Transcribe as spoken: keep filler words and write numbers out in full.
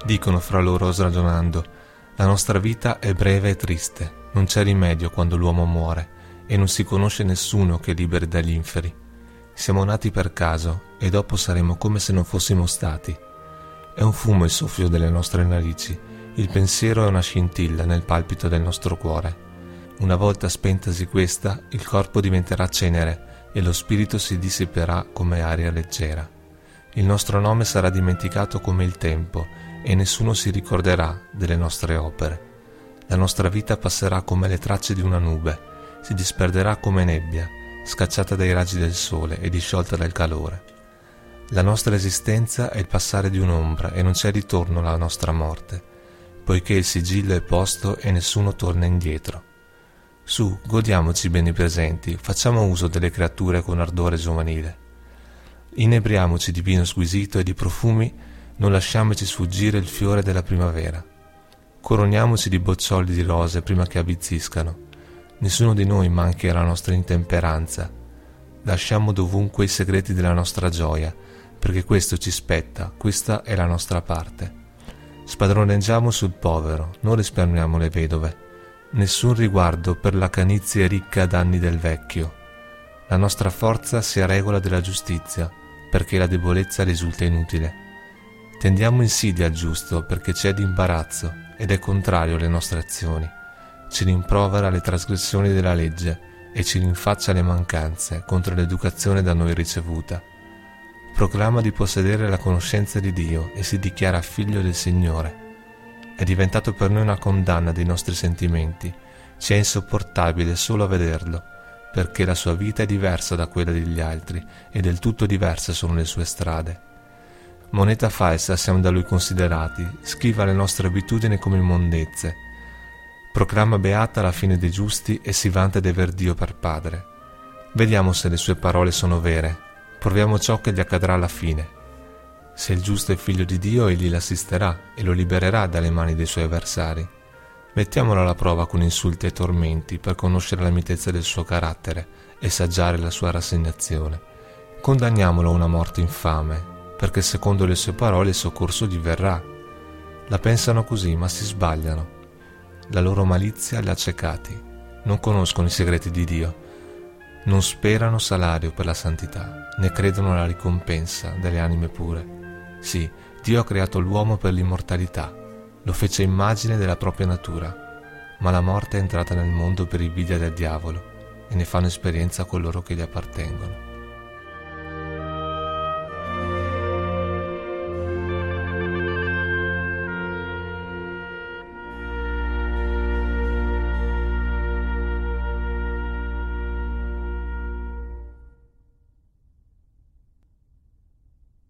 Dicono fra loro ragionando: la nostra vita è breve e triste, non c'è rimedio quando l'uomo muore, e non si conosce nessuno che liberi dagli inferi. Siamo nati per caso, e dopo saremo come se non fossimo stati. È un fumo il soffio delle nostre narici, il pensiero è una scintilla nel palpito del nostro cuore. Una volta spentasi questa, il corpo diventerà cenere, e lo spirito si dissiperà come aria leggera. Il nostro nome sarà dimenticato come il tempo, e nessuno si ricorderà delle nostre opere. La nostra vita passerà come le tracce di una nube, si disperderà come nebbia, scacciata dai raggi del sole e disciolta dal calore. La nostra esistenza è il passare di un'ombra e non c'è ritorno alla nostra morte, poiché il sigillo è posto e nessuno torna indietro. Su, godiamoci bene i presenti, facciamo uso delle creature con ardore giovanile. Inebriamoci di vino squisito e di profumi, non lasciamoci sfuggire il fiore della primavera. Coroniamoci di boccioli di rose prima che avvizziscano. Nessuno di noi manchi alla nostra intemperanza. Lasciamo dovunque i segreti della nostra gioia, perché questo ci spetta, questa è la nostra parte. Spadroneggiamo sul povero, non risparmiamo le vedove. Nessun riguardo per la canizie ricca d'anni del vecchio. La nostra forza sia regola della giustizia, perché la debolezza risulta inutile. Tendiamo insidia al giusto, perché c'è di imbarazzo, ed è contrario alle nostre azioni. Ci rimprovera le trasgressioni della legge e ci rinfaccia le mancanze contro l'educazione da noi ricevuta. Proclama di possedere la conoscenza di Dio e si dichiara figlio del Signore. È diventato per noi una condanna dei nostri sentimenti. Ci è insopportabile solo a vederlo, perché la sua vita è diversa da quella degli altri e del tutto diverse sono le sue strade. Moneta falsa siamo da lui considerati, schiva le nostre abitudini come immondezze. Proclama beata la fine dei giusti e si vanta di aver Dio per padre. Vediamo se le sue parole sono vere, proviamo ciò che gli accadrà alla fine. Se il giusto è figlio di Dio, egli l'assisterà e lo libererà dalle mani dei suoi avversari. Mettiamolo alla prova con insulti e tormenti per conoscere la mitezza del suo carattere e saggiare la sua rassegnazione. Condanniamolo a una morte infame, perché secondo le sue parole il soccorso gli verrà. La pensano così, ma si sbagliano. La loro malizia li ha accecati. Non conoscono i segreti di Dio. Non sperano salario per la santità, né credono alla ricompensa delle anime pure. Sì, Dio ha creato l'uomo per l'immortalità, lo fece immagine della propria natura, ma la morte è entrata nel mondo per invidia del diavolo e ne fanno esperienza coloro che gli appartengono.